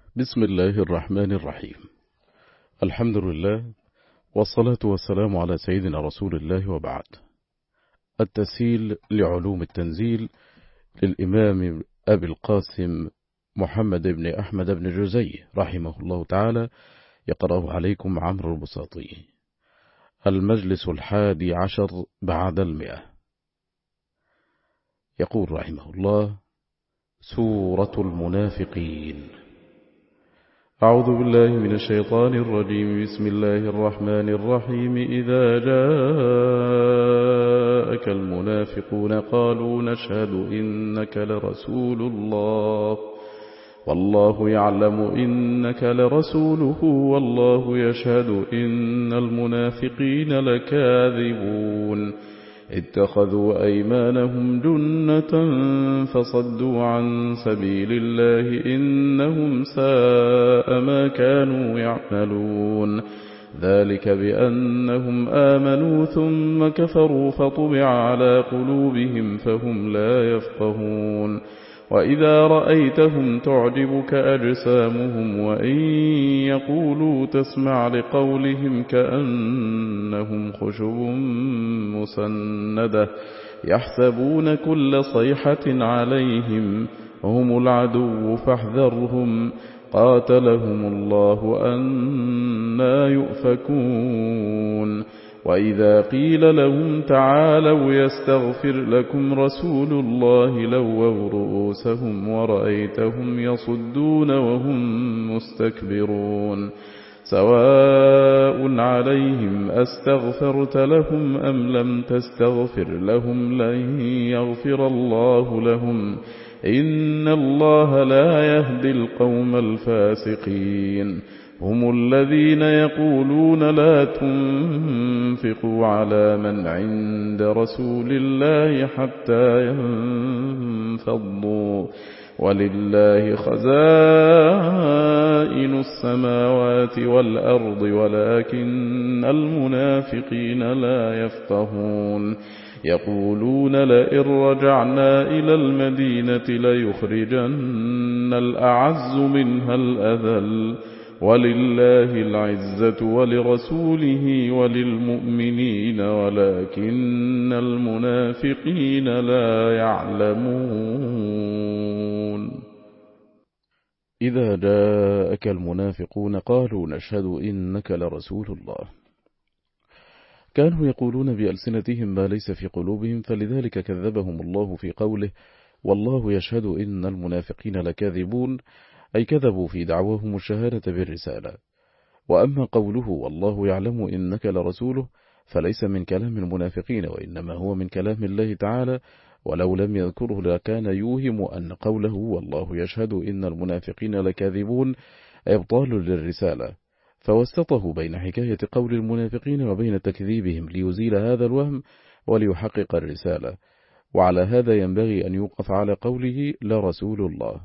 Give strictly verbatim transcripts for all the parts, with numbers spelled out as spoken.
بسم الله الرحمن الرحيم. الحمد لله والصلاة والسلام على سيدنا رسول الله وبعد. التسهيل لعلوم التنزيل للإمام أبي القاسم محمد بن أحمد بن جزي رحمه الله تعالى، يقرأه عليكم عمرو البساطي. المجلس الحادي عشر بعد المئة. يقول رحمه الله: سورة المنافقين. أعوذ بالله من الشيطان الرجيم. بسم الله الرحمن الرحيم. إذا جاءك المنافقون قالوا نشهد إنك لرسول الله والله يعلم إنك لرسوله والله يشهد إن المنافقين لكاذبون اتخذوا أيمانهم جنة فصدوا عن سبيل الله إنهم ساء ما كانوا يعملون. ذلك بأنهم آمنوا ثم كفروا فطبع على قلوبهم فهم لا يفقهون. وإذا رأيتهم تعجبك أجسامهم وإن يقولوا تسمع لقولهم كأنهم خشب مسندة يحسبون كل صيحة عليهم هم العدو فاحذرهم قاتلهم الله أنى يؤفكون. وإذا قيل لهم تعالوا يستغفر لكم رسول الله لووا رؤوسهم ورأيتهم يصدون وهم مستكبرون. سواء عليهم أستغفرت لهم أم لم تستغفر لهم لن يغفر الله لهم إن الله لا يهدي القوم الفاسقين. هم الذين يقولون لا تنفقوا على من عند رسول الله حتى ينفضوا ولله خزائن السماوات والأرض ولكن المنافقين لا يفقهون. يقولون لئن رجعنا إلى المدينة ليخرجن الأعز منها الأذل ولله العزة ولرسوله وللمؤمنين ولكن المنافقين لا يعلمون. إذا جاءك المنافقون قالوا نشهد إنك لرسول الله. كانوا يقولون بألسنتهم ما ليس في قلوبهم، فلذلك كذبهم الله في قوله والله يشهد إن المنافقين لكاذبون، أي كذبوا في دعواهم الشهادة بالرسالة. وأما قوله والله يعلم إنك لرسوله فليس من كلام المنافقين، وإنما هو من كلام الله تعالى، ولو لم يذكره لكان يوهم أن قوله والله يشهد إن المنافقين لكاذبون إبطال للرسالة، فوسطه بين حكاية قول المنافقين وبين تكذيبهم ليزيل هذا الوهم وليحقق الرسالة. وعلى هذا ينبغي أن يوقف على قوله لرسول الله.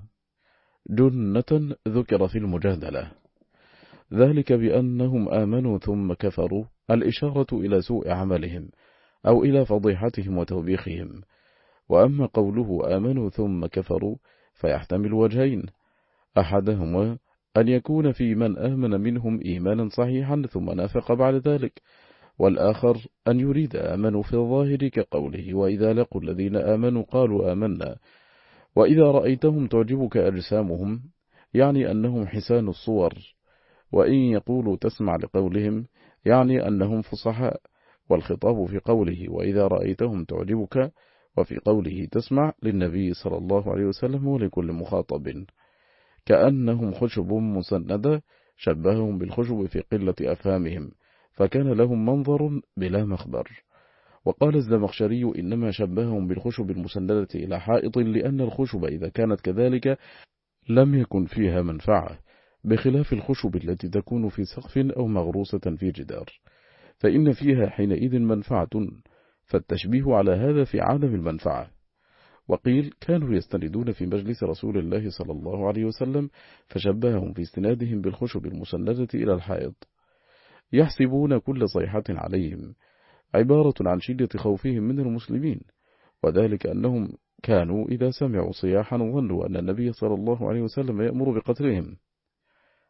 جنة ذكر في المجادلة، ذلك بأنهم آمنوا ثم كفروا، الإشارة إلى سوء عملهم أو إلى فضيحتهم وتوبيخهم. وأما قوله آمنوا ثم كفروا فيحتمل وجهين: أحدهما أن يكون في من آمن منهم إيمانا صحيحا ثم نافق بعد ذلك، والآخر أن يريد آمنوا في الظاهر كقوله وإذا لقوا الذين آمنوا قالوا آمنا. وإذا رأيتهم تعجبك أجسامهم يعني أنهم حسان الصور، وإن يقولوا تسمع لقولهم يعني أنهم فصحاء. والخطاب في قوله وإذا رأيتهم تعجبك وفي قوله تسمع للنبي صلى الله عليه وسلم ولكل مخاطب. كأنهم خشب مسندة شبههم بالخشب في قلة أفهامهم، فكان لهم منظر بلا مخبر. وقال الزمخشري إنما شبههم بالخشب المسندة إلى حائط، لأن الخشب إذا كانت كذلك لم يكن فيها منفعة، بخلاف الخشب التي تكون في سقف أو مغروسة في جدار، فإن فيها حينئذ منفعة، فالتشبيه على هذا في عدم المنفعة. وقيل كانوا يستندون في مجلس رسول الله صلى الله عليه وسلم فشبههم في استنادهم بالخشب المسندة إلى الحائط. يحسبون كل صيحة عليهم عبارة عن شدة خوفهم من المسلمين، وذلك أنهم كانوا إذا سمعوا صياحا ظنوا أن النبي صلى الله عليه وسلم يأمر بقتلهم.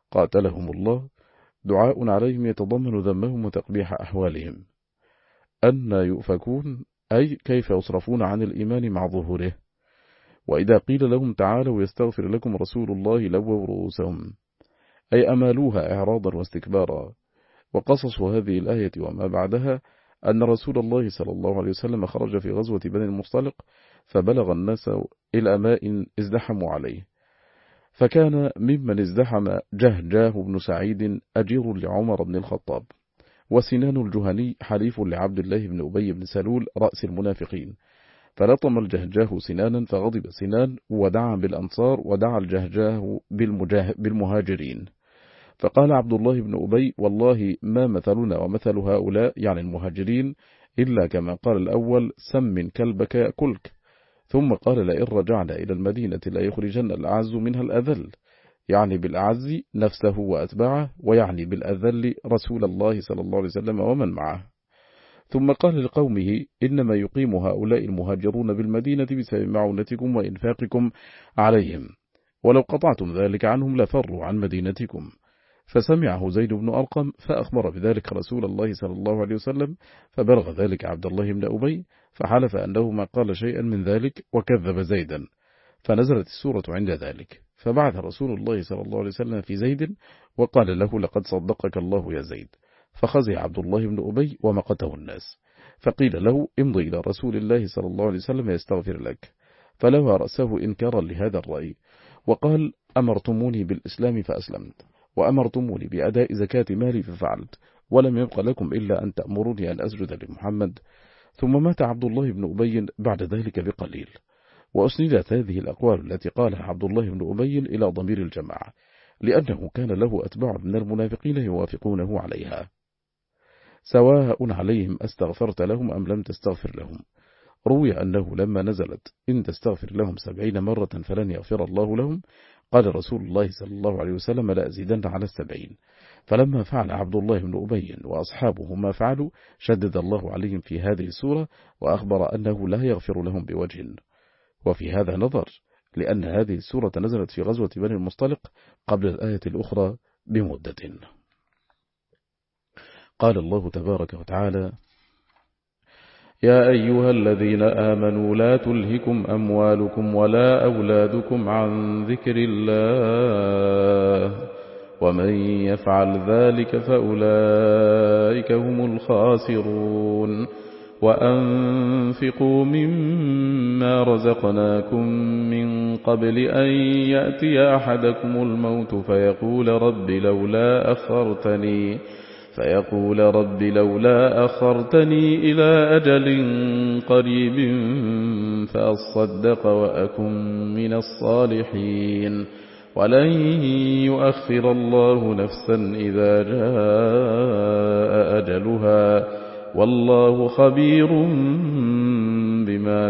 قاتلهم الله دعاء عليهم يتضمن ذمهم وتقبيح أحوالهم. أن يؤفكون أي كيف يصرفون عن الإيمان مع ظهوره. وإذا قيل لهم تعالوا يستغفر لكم رسول الله لووا رؤوسهم أي أمالوها إعراضا واستكبارا. وقصص هذه الآية وما بعدها أن رسول الله صلى الله عليه وسلم خرج في غزوة بني المصطلق فبلغ الناس إلى ماء ازدحموا عليه، فكان ممن ازدحم جهجاه بن سعيد أجير لعمر بن الخطاب، وسنان الجهني حليف لعبد الله بن أبي بن سلول رأس المنافقين، فلطم الجهجاه سنانا فغضب سنان ودعا بالأنصار ودعا الجهجاه بالمهاجرين. فقال عبد الله بن أبي والله ما مثلنا ومثل هؤلاء يعني المهاجرين إلا كما قال الأول سم كلبك يأكلك، ثم قال لئن رجعنا إلى المدينة لا يخرجن الأعز منها الأذل، يعني بالأعز نفسه وأتباعه، ويعني بالأذل رسول الله صلى الله عليه وسلم ومن معه. ثم قال لقومه إنما يقيم هؤلاء المهاجرون بالمدينة بسبب معونتكم وإنفاقكم عليهم، ولو قطعتم ذلك عنهم لفروا عن مدينتكم. فسمعه زيد بن أرقم فأخبر بذلك رسول الله صلى الله عليه وسلم، فبلغ ذلك عبد الله بن أبي فحلف أنه ما قال شيئا من ذلك وكذب زيدا، فنزلت السورة عند ذلك. فبعث رسول الله صلى الله عليه وسلم في زيد وقال له لقد صدقك الله يا زيد، فخزي عبد الله بن أبي ومقته الناس، فقيل له امضي إلى رسول الله صلى الله عليه وسلم يستغفر لك، فلوى رأسه إنكارا لهذا الرأي وقال أمرتموني بالإسلام فأسلمت، وأمرتموني بأداء زكاة مالي ففعلت، ولم يبق لكم إلا أن تأمروني أن أسجد لمحمد. ثم مات عبد الله بن أبي بعد ذلك بقليل. وأسندت هذه الأقوال التي قالها عبد الله بن أبي إلى ضمير الجماعة، لأنه كان له أتباع من المنافقين يوافقونه عليها. سواء عليهم أستغفرت لهم أم لم تستغفر لهم. روي أنه لما نزلت إن تستغفر لهم سبعين مرة فلن يغفر الله لهم، قال رسول الله صلى الله عليه وسلم لا أزيدن على السبعين. فلما فعل عبد الله بن أبي وأصحابه ما فعلوا شدد الله عليهم في هذه السورة وأخبر أنه لا يغفر لهم بوجه. وفي هذا نظر، لأن هذه السورة نزلت في غزوة بني المصطلق قبل الآية الأخرى بمدة. قال الله تبارك وتعالى يا أيها الذين آمنوا لا تلهكم أموالكم ولا أولادكم عن ذكر الله ومن يفعل ذلك فأولئك هم الخاسرون وأنفقوا مما رزقناكم من قبل أن يأتي أحدكم الموت فيقول رب لولا أخرتني فيقول رب لولا أخرتني إلى أجل قريب فأصدق وأكن من الصالحين ولن يؤخر الله نفسا إذا جاء أجلها والله خبير بما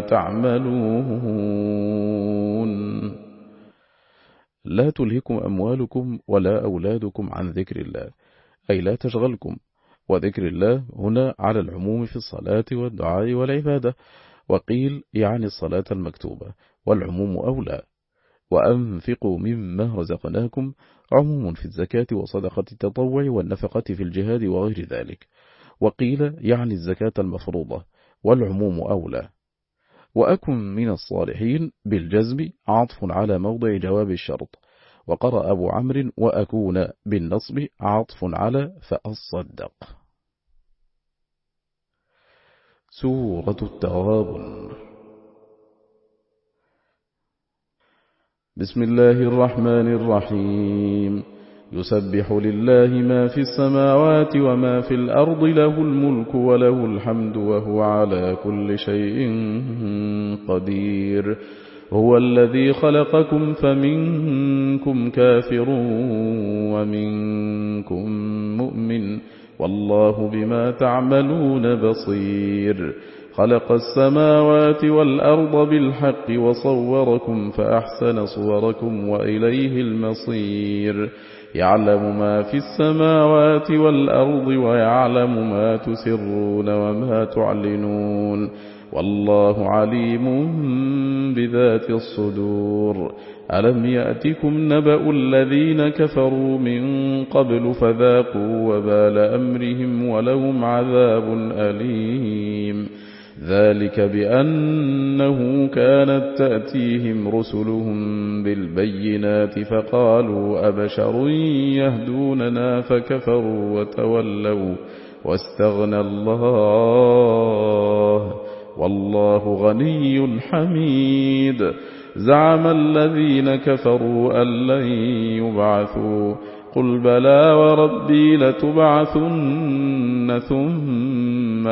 تعملون. لا تلهكم أموالكم ولا أولادكم عن ذكر الله، أي لا تشغلكم. وذكر الله هنا على العموم في الصلاة والدعاء والعبادة، وقيل يعني الصلاة المكتوبة، والعموم أولى. وأنفقوا مما رزقناكم عموم في الزكاة وصدقة التطوع والنفقة في الجهاد وغير ذلك، وقيل يعني الزكاة المفروضة، والعموم أولى. وأكن من الصالحين بالجزم عطف على موضع جواب الشرط، وقرأ أبو عمرو وأكون بالنصب عطف على فأصدق. سورة التغابن. بسم الله الرحمن الرحيم. يسبح لله ما في السماوات وما في الأرض له الملك وله الحمد وهو على كل شيء قدير. هو الذي خلقكم فمنكم كافر ومنكم مؤمن والله بما تعملون بصير. خلق السماوات والأرض بالحق وصوركم فأحسن صوركم وإليه المصير. يعلم ما في السماوات والأرض ويعلم ما تسرون وما تعلنون والله عليم بذات الصدور. ألم يأتكم نبأ الذين كفروا من قبل فذاقوا وبال أمرهم ولهم عذاب أليم ذلك بأنه كانت تأتيهم رسلهم بالبينات فقالوا أبشر يهدوننا فكفروا وتولوا واستغنى الله والله غني حميد زعم الذين كفروا أن لن يبعثوا قل بلى وربي لتبعثن ثم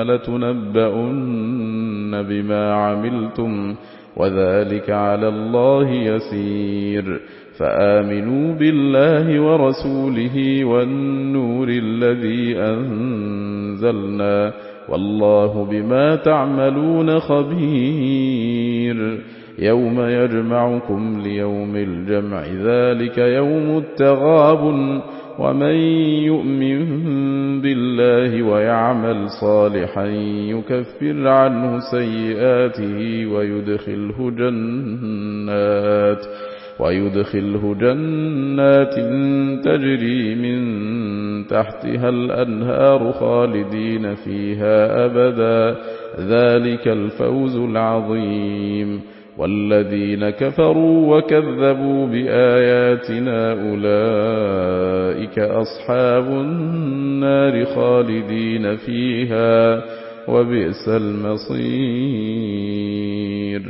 لتنبؤن بما عملتم وذلك على الله يسير فآمنوا بالله ورسوله والنور الذي أنزلنا والله بما تعملون خبير يوم يجمعكم ليوم الجمع ذلك يوم التغابن ومن يؤمن بالله ويعمل صالحا يكفر عنه سيئاته ويدخله جنات ويدخله جنات تجري من تحتها الأنهار خالدين فيها أبدا ذلك الفوز العظيم والذين كفروا وكذبوا بآياتنا أولئك أصحاب النار خالدين فيها وبئس المصير.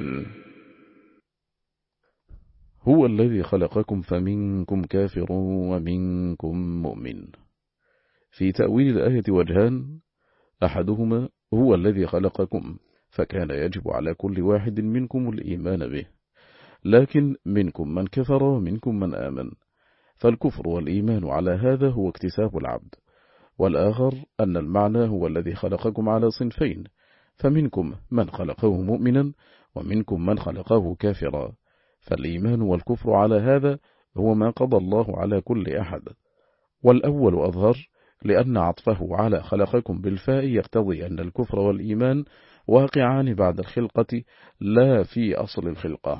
هو الذي خلقكم فمنكم كافر ومنكم مؤمن. في تأويل الآية وجهان، أحدهما هو الذي خلقكم فكان يجب على كل واحد منكم الإيمان به، لكن منكم من كفر ومنكم من آمن، فالكفر والإيمان على هذا هو اكتساب العبد. والآخر أن المعنى هو الذي خلقكم على صنفين، فمنكم من خلقه مؤمنا ومنكم من خلقه كافرا، فالإيمان والكفر على هذا هو ما قضى الله على كل أحد. والأول أظهر لأن عطفه على خلقكم بالفاء يقتضي أن الكفر والإيمان واقعان بعد الخلقة لا في أصل الخلقة.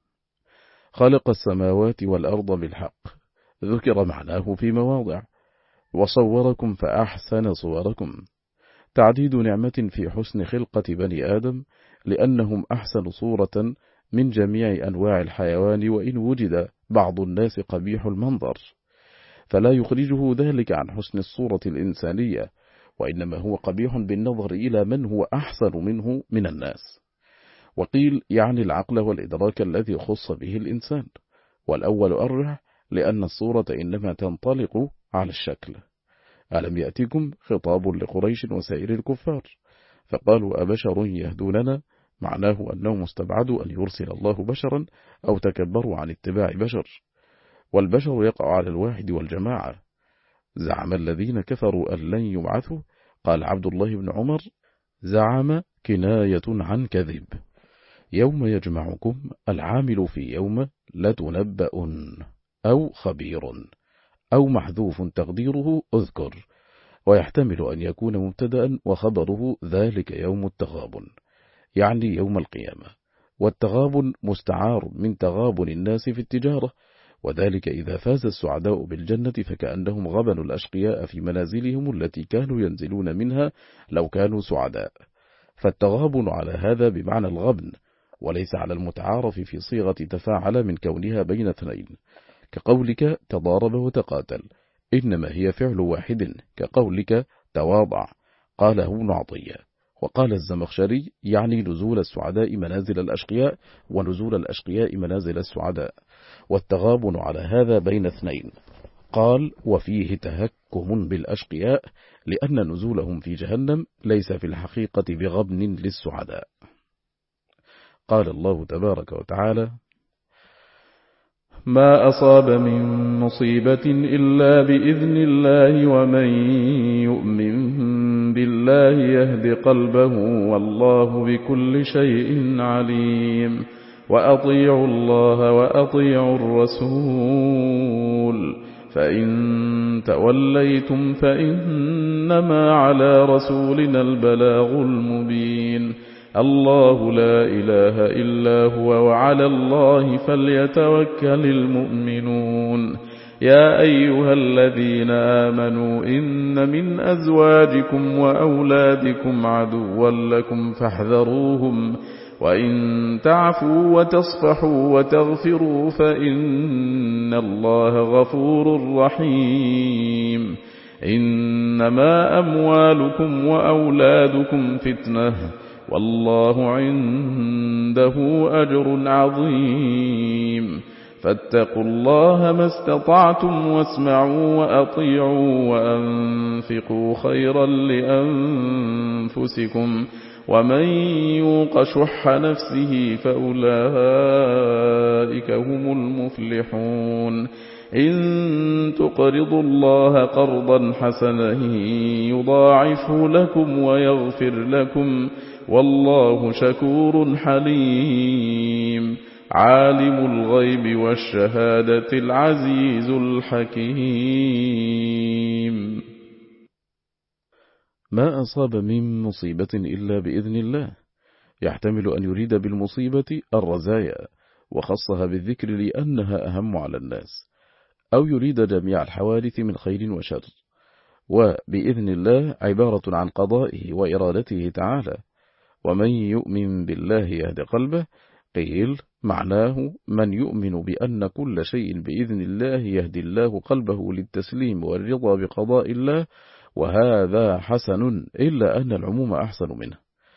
خلق السماوات والأرض بالحق، ذكر معناه في مواضع، وصوركم فأحسن صوركم، تعديد نعمة في حسن خلقة بني آدم لأنهم أحسن صورة من جميع أنواع الحيوان، وإن وجد بعض الناس قبيح المنظر، فلا يخرجه ذلك عن حسن الصورة الإنسانية، وإنما هو قبيح بالنظر إلى من هو أحسن منه من الناس. وقيل يعني العقل والإدراك الذي خص به الإنسان، والأول أرجح لأن الصورة إنما تنطلق على الشكل. ألم يأتكم خطاب لقريش وسائر الكفار، فقالوا أبشر يهدوننا، معناه أنهم استبعدوا أن يرسل الله بشرا أو تكبروا عن اتباع بشر، والبشر يقع على الواحد والجماعة. زعم الذين كفروا أن لن يبعثوا، قال عبد الله بن عمر زعم كناية عن كذب. يوم يجمعكم العامل في يوم لتنبؤن أو خبير أو محذوف تقديره أذكر، ويحتمل أن يكون مبتدأ وخبره ذلك يوم التغابن، يعني يوم القيامة. والتغابن مستعار من تغابن الناس في التجارة، وذلك إذا فاز السعداء بالجنة فكأنهم غبنوا الأشقياء في منازلهم التي كانوا ينزلون منها لو كانوا سعداء، فالتغابن على هذا بمعنى الغبن، وليس على المتعارف في صيغة تفاعل من كونها بين اثنين، كقولك تضارب وتقاتل، إنما هي فعل واحد، كقولك تواضع، قاله ابن عطية. وقال الزمخشري يعني نزول السعداء منازل الأشقياء ونزول الأشقياء منازل السعداء، والتغابن على هذا بين اثنين. قال وفيه تهكم بالأشقياء لأن نزولهم في جهنم ليس في الحقيقة بغبن للسعداء. قال الله تبارك وتعالى ما أصاب من مصيبة إلا بإذن الله ومن يؤمن بالله يهد قلبه والله بكل شيء عليم وأطيعوا الله وأطيعوا الرسول فإن توليتم فإنما على رسولنا البلاغ المبين الله لا إله إلا هو وعلى الله فليتوكل المؤمنون يا أيها الذين آمنوا إن من أزواجكم وأولادكم عدوا لكم فاحذروهم وإن تعفوا وتصفحوا وتغفروا فإن الله غفور رحيم إنما أموالكم وأولادكم فتنة والله عنده أجر عظيم فاتقوا الله ما استطعتم واسمعوا وأطيعوا وأنفقوا خيرا لأنفسكم ومن يوق شح نفسه فأولئك هم المفلحون إن تقرضوا الله قرضا حسنا يضاعفه لكم ويغفر لكم والله شكور حليم عالم الغيب والشهادة العزيز الحكيم ما أصاب من مصيبة إلا بإذن الله يحتمل أن يريد بالمصيبة الرزايا وخصها بالذكر لأنها أهم على الناس أو يريد جميع الحوادث من خير وشر وبإذن الله عبارة عن قضائه وإرادته تعالى ومن يؤمن بالله يهد قلبه قيل معناه من يؤمن بأن كل شيء بإذن الله يهدي الله قلبه للتسليم والرضا بقضاء الله وهذا حسن إلا أن العموم أحسن منه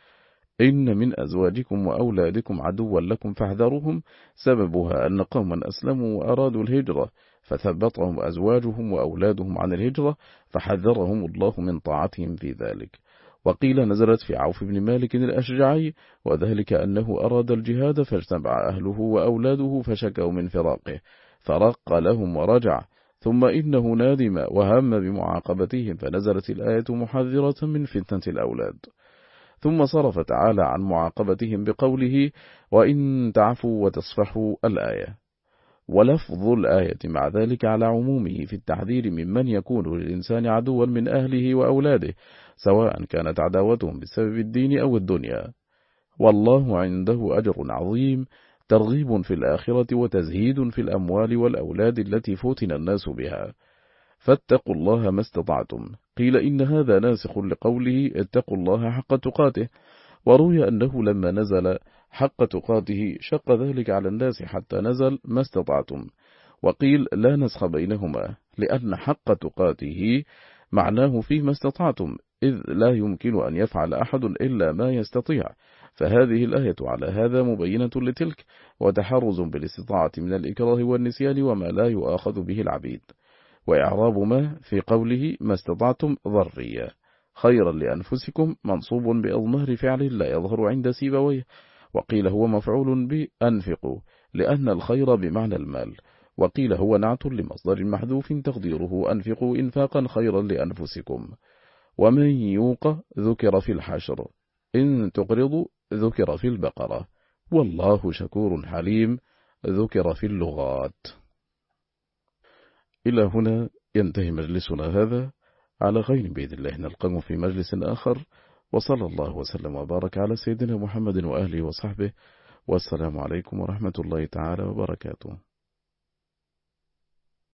إن من أزواجكم وأولادكم عدوا لكم فاحذروهم سببها أن قوما أسلموا وأرادوا الهجرة فثبطهم أزواجهم وأولادهم عن الهجرة فحذرهم الله من طاعتهم في ذلك وقيل نزلت في عوف بن مالك الأشجعي وذلك أنه أراد الجهاد فاجتمع أهله وأولاده فشكوا من فراقه فرق لهم ورجع ثم إنه نادم وهم بمعاقبتهم فنزلت الآية محذرة من فتنة الأولاد ثم صرف تعالى عن معاقبتهم بقوله وإن تعفوا وتصفحوا الآية ولفظ الآية مع ذلك على عمومه في التحذير ممن يكون للإنسان عدوا من أهله وأولاده سواء كانت عداوتهم بسبب الدين أو الدنيا والله عنده أجر عظيم ترغيب في الآخرة وتزهيد في الأموال والأولاد التي فتن الناس بها فاتقوا الله ما استطعتم قيل إن هذا ناسخ لقوله اتقوا الله حق تقاته وروي أنه لما نزل حق تقاته شق ذلك على الناس حتى نزل ما استطعتم وقيل لا نسخ بينهما لأن حق تقاته معناه فيه ما استطعتم إذ لا يمكن أن يفعل أحد إلا ما يستطيع فهذه الآية على هذا مبينة لتلك وتحرز بالاستطاعة من الإكراه والنسيان وما لا يؤاخذ به العبيد وإعراب ما في قوله ما استطعتم ظرفية خيرا لأنفسكم منصوب بأضمار فعل لا يظهر عند سيبويه وقيل هو مفعول بأنفقوا لأن الخير بمعنى المال وقيل هو نعت لمصدر محذوف تقديره أنفقوا إنفاقا خيرا لأنفسكم ومن يوق ذكر في الحشر إن تقرضوا ذكر في البقرة والله شكور حليم ذكر في اللغات. إلى هنا ينتهي مجلسنا هذا على خير بإذن الله نلقاكم في مجلس آخر وصلى الله وسلم وبارك على سيدنا محمد وأهله وصحبه والسلام عليكم ورحمة الله تعالى وبركاته.